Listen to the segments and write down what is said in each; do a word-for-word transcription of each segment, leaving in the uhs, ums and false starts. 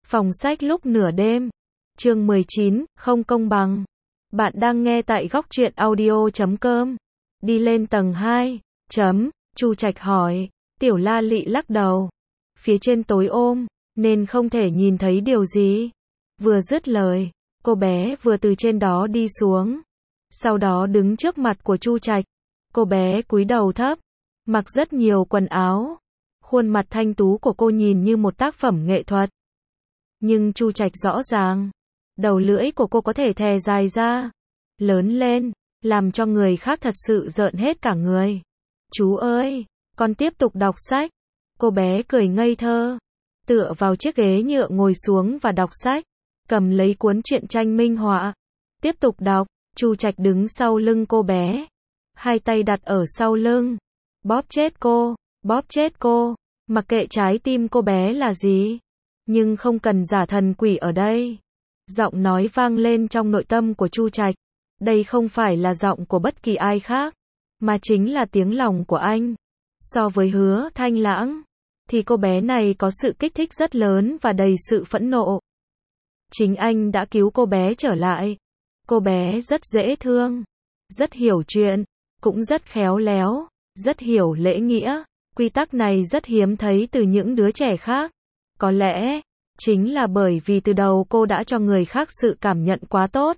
Phòng sách lúc nửa đêm. Chương mười chín, không công bằng. Bạn đang nghe tại góc truyện audio chấm com. Đi lên tầng hai. Chấm, Chu Trạch hỏi. Tiểu La Lị lắc đầu. Phía trên tối ôm, nên không thể nhìn thấy điều gì. Vừa dứt lời, cô bé vừa từ trên đó đi xuống. Sau đó đứng trước mặt của Chu Trạch. Cô bé cúi đầu thấp, mặc rất nhiều quần áo. Khuôn mặt thanh tú của cô nhìn như một tác phẩm nghệ thuật. Nhưng Chu Trạch rõ ràng, đầu lưỡi của cô có thể thè dài ra, lớn lên, làm cho người khác thật sự rợn hết cả người. Chú ơi, con tiếp tục đọc sách. Cô bé cười ngây thơ, tựa vào chiếc ghế nhựa ngồi xuống và đọc sách, cầm lấy cuốn truyện tranh minh họa. Tiếp tục đọc. Chu Trạch đứng sau lưng cô bé, hai tay đặt ở sau lưng. Bóp chết cô, bóp chết cô, mặc kệ trái tim cô bé là gì. Nhưng không cần giả thần quỷ ở đây. Giọng nói vang lên trong nội tâm của Chu Trạch. Đây không phải là giọng của bất kỳ ai khác, mà chính là tiếng lòng của anh. So với Hứa Thanh Lãng, thì cô bé này có sự kích thích rất lớn và đầy sự phẫn nộ. Chính anh đã cứu cô bé trở lại. Cô bé rất dễ thương, rất hiểu chuyện, cũng rất khéo léo, rất hiểu lễ nghĩa. Quy tắc này rất hiếm thấy từ những đứa trẻ khác. Có lẽ, chính là bởi vì từ đầu cô đã cho người khác sự cảm nhận quá tốt.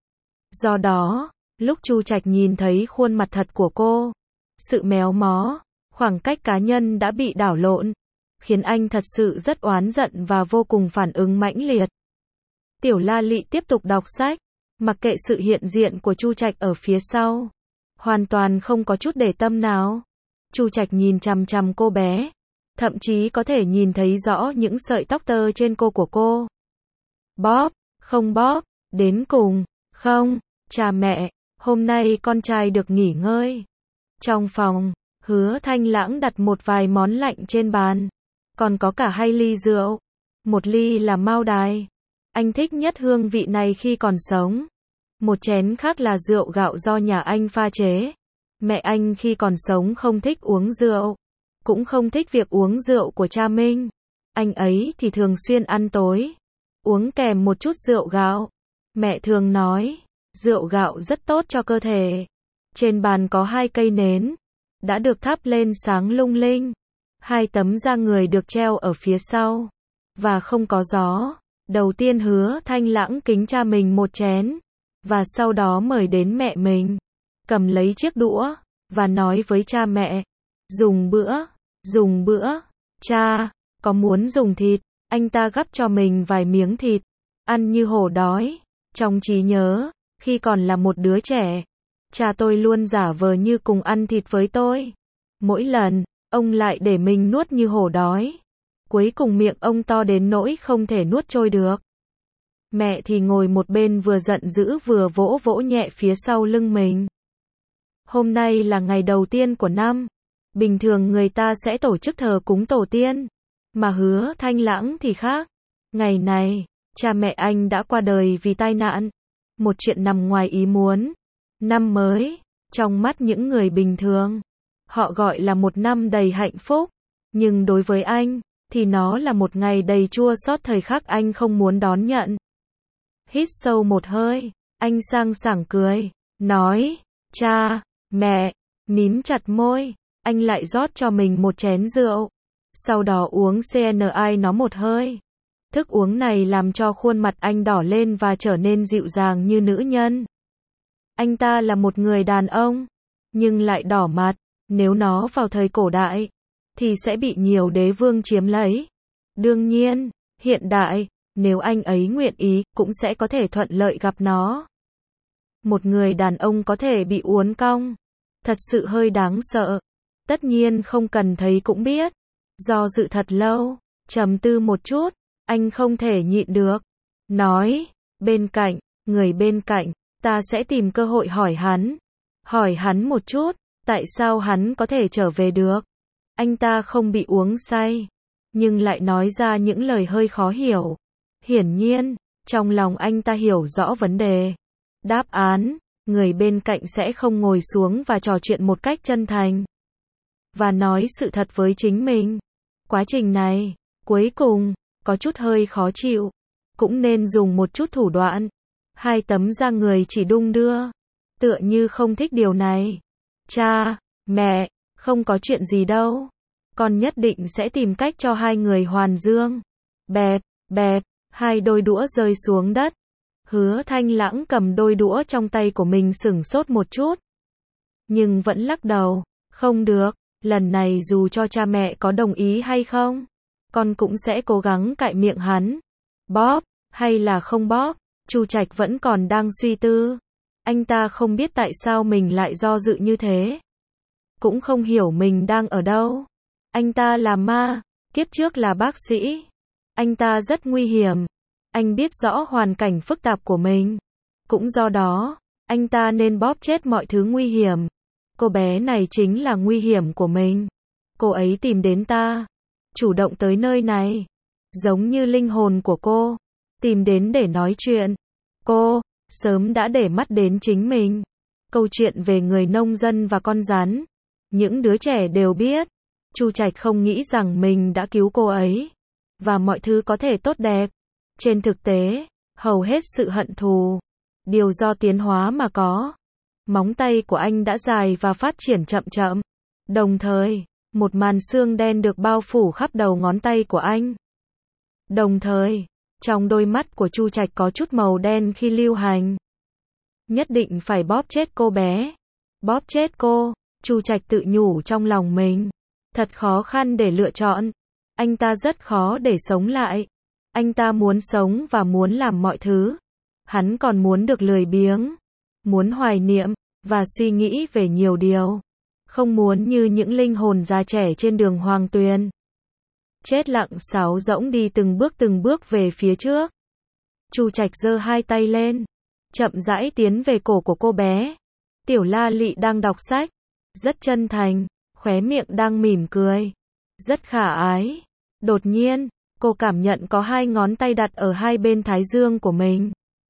Do đó, lúc Chu Trạch nhìn thấy khuôn mặt thật của cô, sự méo mó, khoảng cách cá nhân đã bị đảo lộn, khiến anh thật sự rất oán giận và vô cùng phản ứng mãnh liệt. Tiểu La Lị tiếp tục đọc sách, mặc kệ sự hiện diện của Chu Trạch ở phía sau, hoàn toàn không có chút để tâm nào. Chu Trạch nhìn chằm chằm cô bé, thậm chí có thể nhìn thấy rõ những sợi tóc tơ trên cô của cô. Bóp, không bóp, đến cùng, không, cha mẹ, hôm nay con trai được nghỉ ngơi. Trong phòng, Hứa Thanh Lãng đặt một vài món lạnh trên bàn, còn có cả hai ly rượu. Một ly là Mao Đài, anh thích nhất hương vị này khi còn sống. Một chén khác là rượu gạo do nhà anh pha chế. Mẹ anh khi còn sống không thích uống rượu, cũng không thích việc uống rượu của cha Minh. Anh ấy thì thường xuyên ăn tối, uống kèm một chút rượu gạo. Mẹ thường nói, rượu gạo rất tốt cho cơ thể. Trên bàn có hai cây nến, đã được thắp lên sáng lung linh. Hai tấm da người được treo ở phía sau, và không có gió. Đầu tiên Hứa Thanh Lãng kính cha mình một chén, và sau đó mời đến mẹ mình, cầm lấy chiếc đũa, và nói với cha mẹ, dùng bữa, dùng bữa, cha, có muốn dùng thịt, anh ta gắp cho mình vài miếng thịt, ăn như hổ đói. Trong trí nhớ, khi còn là một đứa trẻ, cha tôi luôn giả vờ như cùng ăn thịt với tôi. Mỗi lần, ông lại để mình nuốt như hổ đói. Cuối cùng miệng ông to đến nỗi không thể nuốt trôi được. Mẹ thì ngồi một bên vừa giận dữ vừa vỗ vỗ nhẹ phía sau lưng mình. Hôm nay là ngày đầu tiên của năm. Bình thường người ta sẽ tổ chức thờ cúng tổ tiên. Mà Hứa Thanh Lãng thì khác. Ngày này, cha mẹ anh đã qua đời vì tai nạn. Một chuyện nằm ngoài ý muốn. Năm mới, trong mắt những người bình thường, họ gọi là một năm đầy hạnh phúc. Nhưng đối với anh, thì nó là một ngày đầy chua xót, thời khắc anh không muốn đón nhận. Hít sâu một hơi, anh sang sảng cười, nói, cha, mẹ, mím chặt môi, anh lại rót cho mình một chén rượu. Sau đó uống xê en i nó một hơi. Thức uống này làm cho khuôn mặt anh đỏ lên và trở nên dịu dàng như nữ nhân. Anh ta là một người đàn ông, nhưng lại đỏ mặt. Nếu nó vào thời cổ đại, thì sẽ bị nhiều đế vương chiếm lấy. Đương nhiên, hiện đại, nếu anh ấy nguyện ý, cũng sẽ có thể thuận lợi gặp nó. Một người đàn ông có thể bị uốn cong, thật sự hơi đáng sợ. Tất nhiên không cần thấy cũng biết. Do dự thật lâu, trầm tư một chút, anh không thể nhịn được. Nói, bên cạnh, người bên cạnh, ta sẽ tìm cơ hội hỏi hắn. Hỏi hắn một chút, tại sao hắn có thể trở về được. Anh ta không bị uống say, nhưng lại nói ra những lời hơi khó hiểu. Hiển nhiên, trong lòng anh ta hiểu rõ vấn đề. Đáp án, người bên cạnh sẽ không ngồi xuống và trò chuyện một cách chân thành, và nói sự thật với chính mình. Quá trình này, cuối cùng, có chút hơi khó chịu. Cũng nên dùng một chút thủ đoạn. Hai tấm da người chỉ đung đưa. Tựa như không thích điều này. Cha, mẹ, không có chuyện gì đâu. Con nhất định sẽ tìm cách cho hai người hoàn dương. Bẹp, bẹp, hai đôi đũa rơi xuống đất. Hứa Thanh Lãng cầm đôi đũa trong tay của mình sửng sốt một chút. Nhưng vẫn lắc đầu. Không được, lần này dù cho cha mẹ có đồng ý hay không, con cũng sẽ cố gắng cạy miệng hắn. Bóp, hay là không bóp? Chu Trạch vẫn còn đang suy tư. Anh ta không biết tại sao mình lại do dự như thế. Cũng không hiểu mình đang ở đâu. Anh ta là ma, kiếp trước là bác sĩ. Anh ta rất nguy hiểm. Anh biết rõ hoàn cảnh phức tạp của mình. Cũng do đó, anh ta nên bóp chết mọi thứ nguy hiểm. Cô bé này chính là nguy hiểm của mình. Cô ấy tìm đến ta, chủ động tới nơi này, giống như linh hồn của cô, tìm đến để nói chuyện. Cô, sớm đã để mắt đến chính mình. Câu chuyện về người nông dân và con rắn, những đứa trẻ đều biết. Chu Trạch không nghĩ rằng mình đã cứu cô ấy, và mọi thứ có thể tốt đẹp. Trên thực tế, hầu hết sự hận thù, đều do tiến hóa mà có. Móng tay của anh đã dài và phát triển chậm chậm. Đồng thời, một màn xương đen được bao phủ khắp đầu ngón tay của anh. Đồng thời, trong đôi mắt của Chu Trạch có chút màu đen khi lưu hành. Nhất định phải bóp chết cô bé. Bóp chết cô, Chu Trạch tự nhủ trong lòng mình. Thật khó khăn để lựa chọn. Anh ta rất khó để sống lại. Anh ta muốn sống và muốn làm mọi thứ. Hắn còn muốn được lười biếng, muốn hoài niệm, và suy nghĩ về nhiều điều. Không muốn như những linh hồn già trẻ trên đường Hoàng Tuyền. Chết lặng sáo rỗng đi từng bước từng bước về phía trước. Chu Trạch giơ hai tay lên, chậm rãi tiến về cổ của cô bé. Tiểu La Lị đang đọc sách, rất chân thành, khóe miệng đang mỉm cười, rất khả ái. Đột nhiên, cô cảm nhận có hai ngón tay đặt ở hai bên thái dương của mình.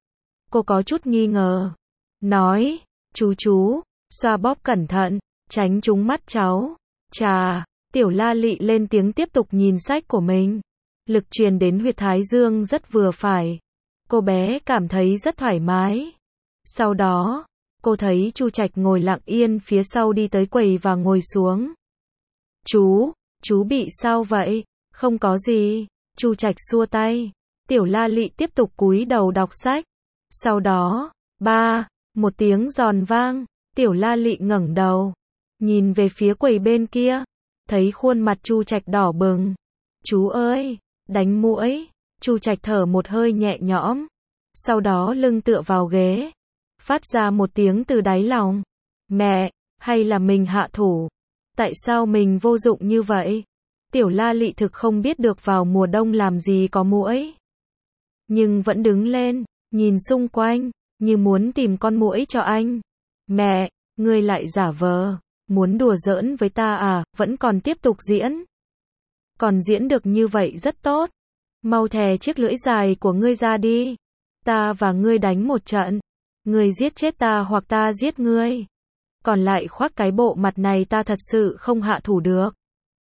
Cô có chút nghi ngờ, nói, chú chú, xoa bóp cẩn thận, tránh trúng mắt cháu. Chà, Tiểu La Lị lên tiếng tiếp tục nhìn sách của mình. Lực truyền đến huyệt thái dương rất vừa phải. Cô bé cảm thấy rất thoải mái. Sau đó, cô thấy Chu Trạch ngồi lặng yên phía sau đi tới quầy và ngồi xuống. Chú, chú bị sao vậy? Không có gì. Chu Trạch xua tay. Tiểu La Lị tiếp tục cúi đầu đọc sách. Sau đó, ba, một tiếng giòn vang. Tiểu La Lị ngẩng đầu, nhìn về phía quầy bên kia, thấy khuôn mặt Chu Trạch đỏ bừng. Chú ơi, đánh muỗi. Chu Trạch thở một hơi nhẹ nhõm, sau đó lưng tựa vào ghế, phát ra một tiếng từ đáy lòng. Mẹ, hay là mình hạ thủ? Tại sao mình vô dụng như vậy? Tiểu La Lị thực không biết được vào mùa đông làm gì có muỗi. Nhưng vẫn đứng lên, nhìn xung quanh, như muốn tìm con muỗi cho anh. Mẹ, ngươi lại giả vờ, muốn đùa giỡn với ta à, vẫn còn tiếp tục diễn. Còn diễn được như vậy rất tốt. Mau thè chiếc lưỡi dài của ngươi ra đi. Ta và ngươi đánh một trận. Ngươi giết chết ta hoặc ta giết ngươi. Còn lại khoác cái bộ mặt này ta thật sự không hạ thủ được.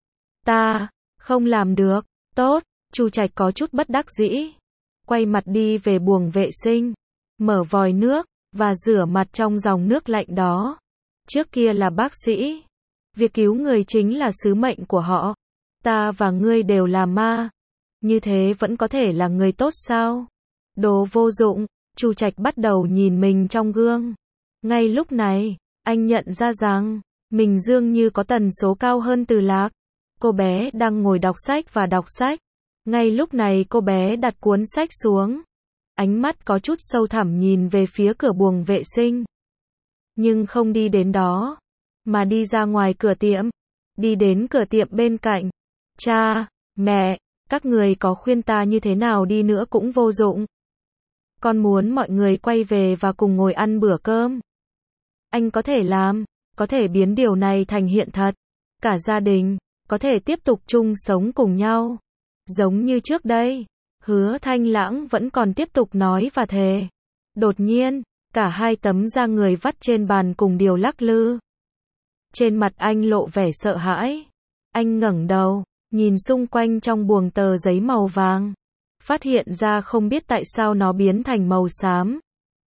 Ta, không làm được. Tốt, Chu Trạch có chút bất đắc dĩ. Quay mặt đi về buồng vệ sinh, mở vòi nước, và rửa mặt trong dòng nước lạnh đó. Trước kia là bác sĩ. Việc cứu người chính là sứ mệnh của họ. Ta và ngươi đều là ma. Như thế vẫn có thể là người tốt sao? Đồ vô dụng. Chu Trạch bắt đầu nhìn mình trong gương. Ngay lúc này, anh nhận ra rằng, mình dường như có tần số cao hơn Từ Lạc. Cô bé đang ngồi đọc sách và đọc sách. Ngay lúc này cô bé đặt cuốn sách xuống. Ánh mắt có chút sâu thẳm nhìn về phía cửa buồng vệ sinh. Nhưng không đi đến đó, mà đi ra ngoài cửa tiệm. Đi đến cửa tiệm bên cạnh. Cha, mẹ, các người có khuyên ta như thế nào đi nữa cũng vô dụng. Con muốn mọi người quay về và cùng ngồi ăn bữa cơm. Anh có thể làm, có thể biến điều này thành hiện thật. Cả gia đình, có thể tiếp tục chung sống cùng nhau. Giống như trước đây. Hứa Thanh Lãng vẫn còn tiếp tục nói và thề. Đột nhiên, cả hai tấm da người vắt trên bàn cùng điều lắc lư. Trên mặt anh lộ vẻ sợ hãi. Anh ngẩng đầu, nhìn xung quanh trong buồng tờ giấy màu vàng. phát hiện ra không biết tại sao nó biến thành màu xám.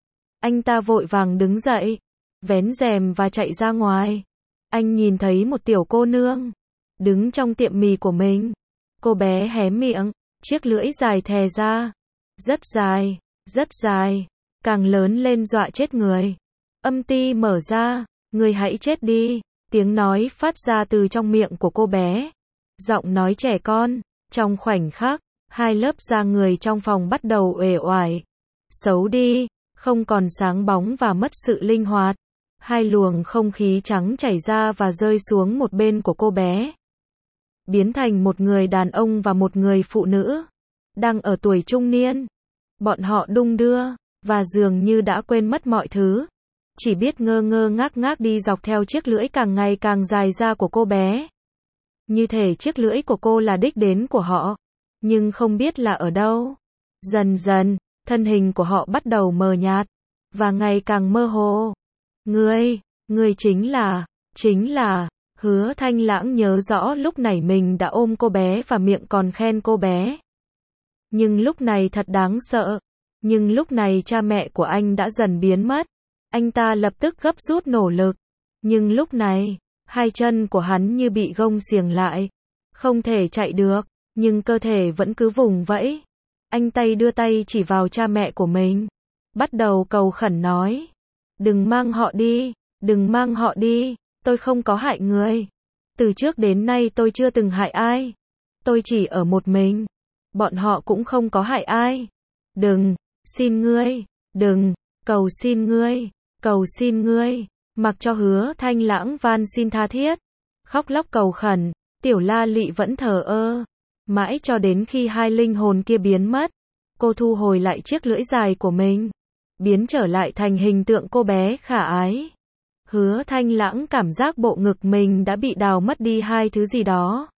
Anh ta vội vàng đứng dậy, vén rèm và chạy ra ngoài. Anh nhìn thấy một tiểu cô nương, đứng trong tiệm mì của mình. Cô bé hé miệng, chiếc lưỡi dài thè ra. Rất dài, rất dài, càng lớn lên dọa chết người. Âm ti mở ra, người hãy chết đi. Tiếng nói phát ra từ trong miệng của cô bé. Giọng nói trẻ con. Trong khoảnh khắc, hai lớp da người trong phòng bắt đầu uể oải. Xấu đi, không còn sáng bóng và mất sự linh hoạt. Hai luồng không khí trắng chảy ra và rơi xuống một bên của cô bé. Biến thành một người đàn ông và một người phụ nữ. Đang ở tuổi trung niên. Bọn họ đung đưa, và dường như đã quên mất mọi thứ. Chỉ biết ngơ ngơ ngác ngác đi dọc theo chiếc lưỡi càng ngày càng dài ra của cô bé. Như thể chiếc lưỡi của cô là đích đến của họ. Nhưng không biết là ở đâu. Dần dần, thân hình của họ bắt đầu mờ nhạt. Và ngày càng mơ hồ. Ngươi, ngươi chính là, chính là, Hứa Thanh Lãng nhớ rõ lúc này mình đã ôm cô bé và miệng còn khen cô bé. Nhưng lúc này thật đáng sợ. Nhưng lúc này cha mẹ của anh đã dần biến mất. Anh ta lập tức gấp rút nỗ lực. Nhưng lúc này, hai chân của hắn như bị gông xiềng lại. Không thể chạy được, nhưng cơ thể vẫn cứ vùng vẫy. Anh tay đưa tay chỉ vào cha mẹ của mình. Bắt đầu cầu khẩn nói. Đừng mang họ đi, đừng mang họ đi, tôi không có hại người. Từ trước đến nay tôi chưa từng hại ai. Tôi chỉ ở một mình. Bọn họ cũng không có hại ai. Đừng, xin ngươi, đừng, cầu xin ngươi, cầu xin ngươi. Mặc cho Hứa Thanh Lãng van xin tha thiết, khóc lóc cầu khẩn, Tiểu La Lị vẫn thờ ơ. Mãi cho đến khi hai linh hồn kia biến mất, cô thu hồi lại chiếc lưỡi dài của mình, biến trở lại thành hình tượng cô bé khả ái. Hứa Thanh Lãng cảm giác bộ ngực mình đã bị đào mất đi hai thứ gì đó.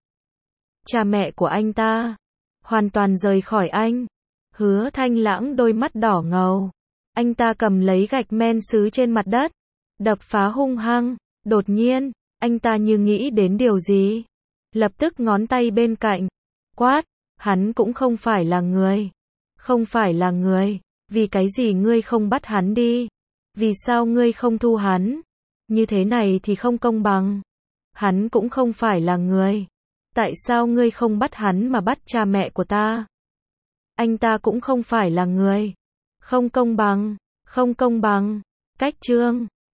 Cha mẹ của anh ta hoàn toàn rời khỏi anh. Hứa Thanh Lãng đôi mắt đỏ ngầu. Anh ta cầm lấy gạch men sứ trên mặt đất, đập phá hung hăng. Đột nhiên, anh ta như nghĩ đến điều gì, lập tức ngón tay bên cạnh, quát, hắn cũng không phải là người. Không phải là người, vì cái gì ngươi không bắt hắn đi? Vì sao ngươi không thu hắn? Như thế này thì không công bằng. Hắn cũng không phải là người. Tại sao ngươi không bắt hắn mà bắt cha mẹ của ta? Anh ta cũng không phải là người. Không công bằng, không công bằng. Cách chương